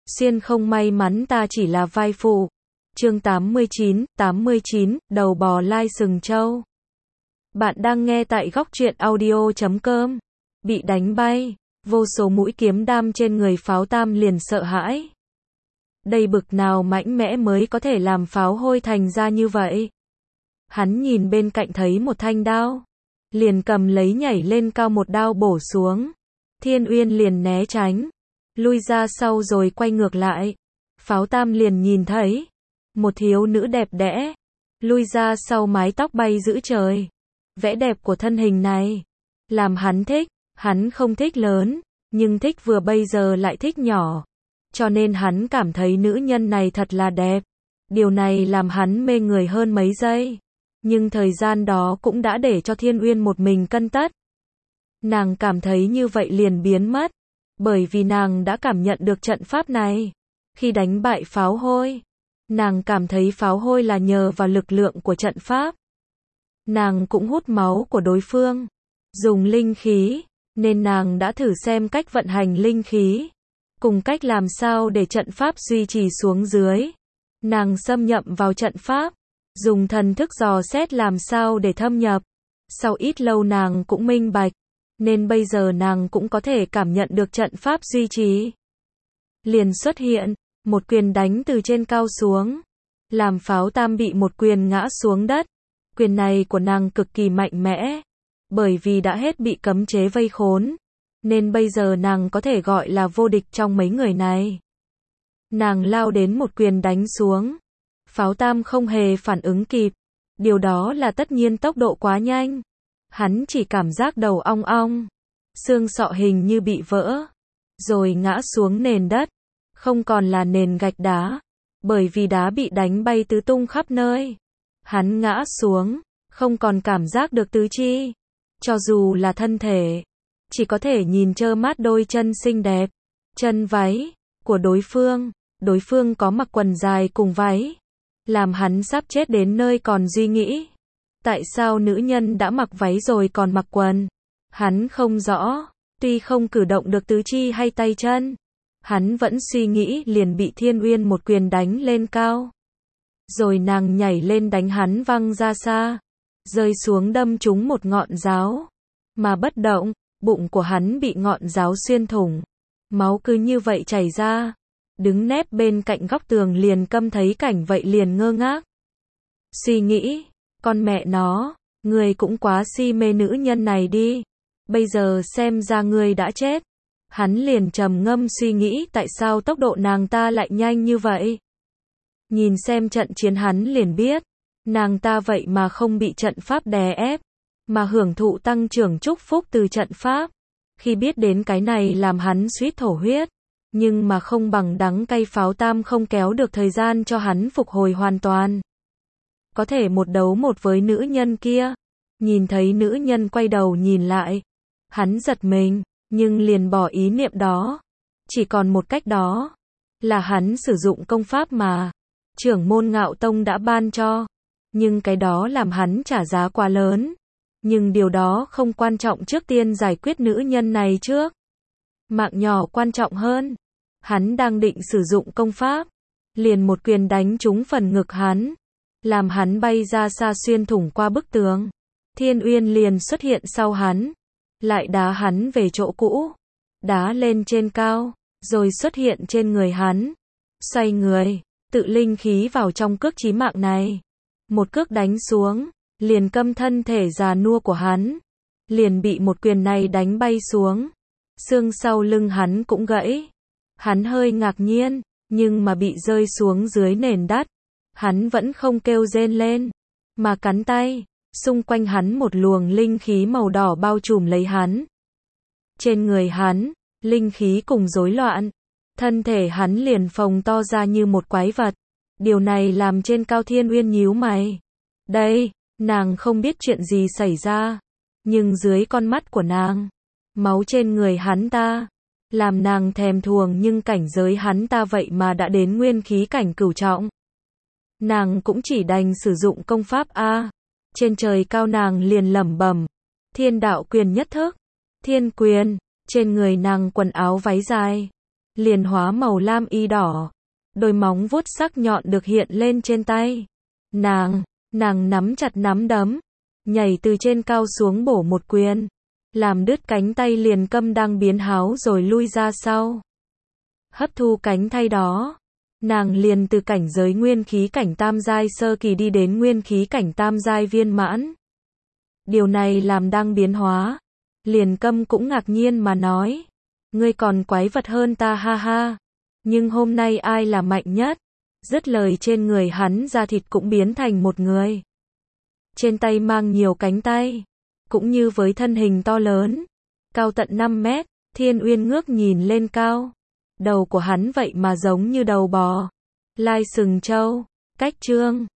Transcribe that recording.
Xuyên không may mắn ta chỉ là vai phụ. Chương 89, đầu bò lai sừng trâu. Bạn đang nghe tại góc truyện audio.com. Bị đánh bay, vô số mũi kiếm đam trên người Pháo Tam liền sợ hãi. Đây bực nào mãnh mẽ mới có thể làm pháo hôi thành ra như vậy. Hắn nhìn bên cạnh thấy một thanh đao, liền cầm lấy nhảy lên cao một đao bổ xuống. Thiên Uyên liền né tránh, lui ra sau rồi quay ngược lại. Pháo Tam liền nhìn thấy một thiếu nữ đẹp đẽ, lui ra sau, mái tóc bay giữa trời. Vẻ đẹp của thân hình này làm hắn thích. Hắn không thích lớn, nhưng thích vừa, bây giờ lại thích nhỏ. Cho nên hắn cảm thấy nữ nhân này thật là đẹp. Điều này làm hắn mê người hơn mấy giây. Nhưng thời gian đó cũng đã để cho Thiên Uyên một mình cân tất. Nàng cảm thấy như vậy liền biến mất. Bởi vì nàng đã cảm nhận được trận pháp này. Khi đánh bại pháo hôi, nàng cảm thấy pháo hôi là nhờ vào lực lượng của trận pháp. Nàng cũng hút máu của đối phương, dùng linh khí, nên nàng đã thử xem cách vận hành linh khí, cùng cách làm sao để trận pháp duy trì xuống dưới. Nàng xâm nhập vào trận pháp, dùng thần thức dò xét làm sao để thâm nhập. Sau ít lâu nàng cũng minh bạch, nên bây giờ nàng cũng có thể cảm nhận được trận pháp duy trì. Liền xuất hiện, một quyền đánh từ trên cao xuống, làm Pháo Tam bị một quyền ngã xuống đất. Quyền này của nàng cực kỳ mạnh mẽ, bởi vì đã hết bị cấm chế vây khốn, nên bây giờ nàng có thể gọi là vô địch trong mấy người này. Nàng lao đến một quyền đánh xuống, Pháo Tam không hề phản ứng kịp, điều đó là tất nhiên, tốc độ quá nhanh. Hắn chỉ cảm giác đầu ong ong, xương sọ hình như bị vỡ, rồi ngã xuống nền đất, không còn là nền gạch đá, bởi vì đá bị đánh bay tứ tung khắp nơi. Hắn ngã xuống, không còn cảm giác được tứ chi, cho dù là thân thể, chỉ có thể nhìn trơ mắt đôi chân xinh đẹp, chân váy của đối phương. Đối phương có mặc quần dài cùng váy, làm hắn sắp chết đến nơi còn suy nghĩ. Tại sao nữ nhân đã mặc váy rồi còn mặc quần? Hắn không rõ, tuy không cử động được tứ chi hay tay chân, hắn vẫn suy nghĩ, liền bị Thiên Uyên một quyền đánh lên cao. Rồi nàng nhảy lên đánh hắn văng ra xa, rơi xuống đâm trúng một ngọn giáo, mà bất động. Bụng của hắn bị ngọn giáo xuyên thủng, máu cứ như vậy chảy ra. Đứng nép bên cạnh góc tường liền câm thấy cảnh vậy liền ngơ ngác. Suy nghĩ, con mẹ nó, người cũng quá si mê nữ nhân này đi. Bây giờ xem ra người đã chết. Hắn liền trầm ngâm suy nghĩ tại sao tốc độ nàng ta lại nhanh như vậy. Nhìn xem trận chiến hắn liền biết, nàng ta vậy mà không bị trận pháp đè ép, mà hưởng thụ tăng trưởng chúc phúc từ trận pháp. Khi biết đến cái này làm hắn suýt thổ huyết, nhưng mà không bằng đắng cay, Pháo Tam không kéo được thời gian cho hắn phục hồi hoàn toàn. Có thể một đấu một với nữ nhân kia. Nhìn thấy nữ nhân quay đầu nhìn lại, hắn giật mình, nhưng liền bỏ ý niệm đó. Chỉ còn một cách đó, là hắn sử dụng công pháp mà trưởng môn Ngạo Tông đã ban cho. Nhưng cái đó làm hắn trả giá quá lớn. Nhưng điều đó không quan trọng, trước tiên giải quyết nữ nhân này trước. Mạng nhỏ quan trọng hơn. Hắn đang định sử dụng công pháp, liền một quyền đánh trúng phần ngực hắn, làm hắn bay ra xa, xuyên thủng qua bức tường. Thiên Uyên liền xuất hiện sau hắn, lại đá hắn về chỗ cũ, đá lên trên cao, rồi xuất hiện trên người hắn. Xoay người, tự linh khí vào trong cước chí mạng này. Một cước đánh xuống, liền câm thân thể già nua của hắn, liền bị một quyền này đánh bay xuống. Xương sau lưng hắn cũng gãy. Hắn hơi ngạc nhiên, nhưng mà bị rơi xuống dưới nền đất, hắn vẫn không kêu rên lên, mà cắn tay. Xung quanh hắn một luồng linh khí màu đỏ bao trùm lấy hắn. Trên người hắn, linh khí cùng rối loạn, thân thể hắn liền phồng to ra như một quái vật. Điều này làm trên cao Thiên Uyên nhíu mày. Đây, nàng không biết chuyện gì xảy ra, nhưng dưới con mắt của nàng, máu trên người hắn ta làm nàng thèm thuồng, nhưng cảnh giới hắn ta vậy mà đã đến nguyên khí cảnh cửu trọng. Nàng cũng chỉ đành sử dụng công pháp A. Trên trời cao nàng liền lẩm bẩm, Thiên Đạo Quyền nhất thức, Thiên Quyền. Trên người nàng quần áo váy dài, liền hóa màu lam y đỏ. Đôi móng vuốt sắc nhọn được hiện lên trên tay. Nàng nắm chặt nắm đấm, nhảy từ trên cao xuống bổ một quyền, làm đứt cánh tay liền câm đang biến háo rồi lui ra sau. Hấp thu cánh tay đó, nàng liền từ cảnh giới nguyên khí cảnh tam giai sơ kỳ đi đến nguyên khí cảnh tam giai viên mãn. Điều này làm đang biến hóa. Liền câm cũng ngạc nhiên mà nói. Ngươi còn quái vật hơn ta ha ha. Nhưng hôm nay ai là mạnh nhất? Dứt lời trên người hắn da thịt cũng biến thành một người. Trên tay mang nhiều cánh tay. Cũng như với thân hình to lớn. Cao tận 5 mét. Thiên Uyên ngước nhìn lên cao. Đầu của hắn vậy mà giống như đầu bò. Lai sừng trâu. Cách chương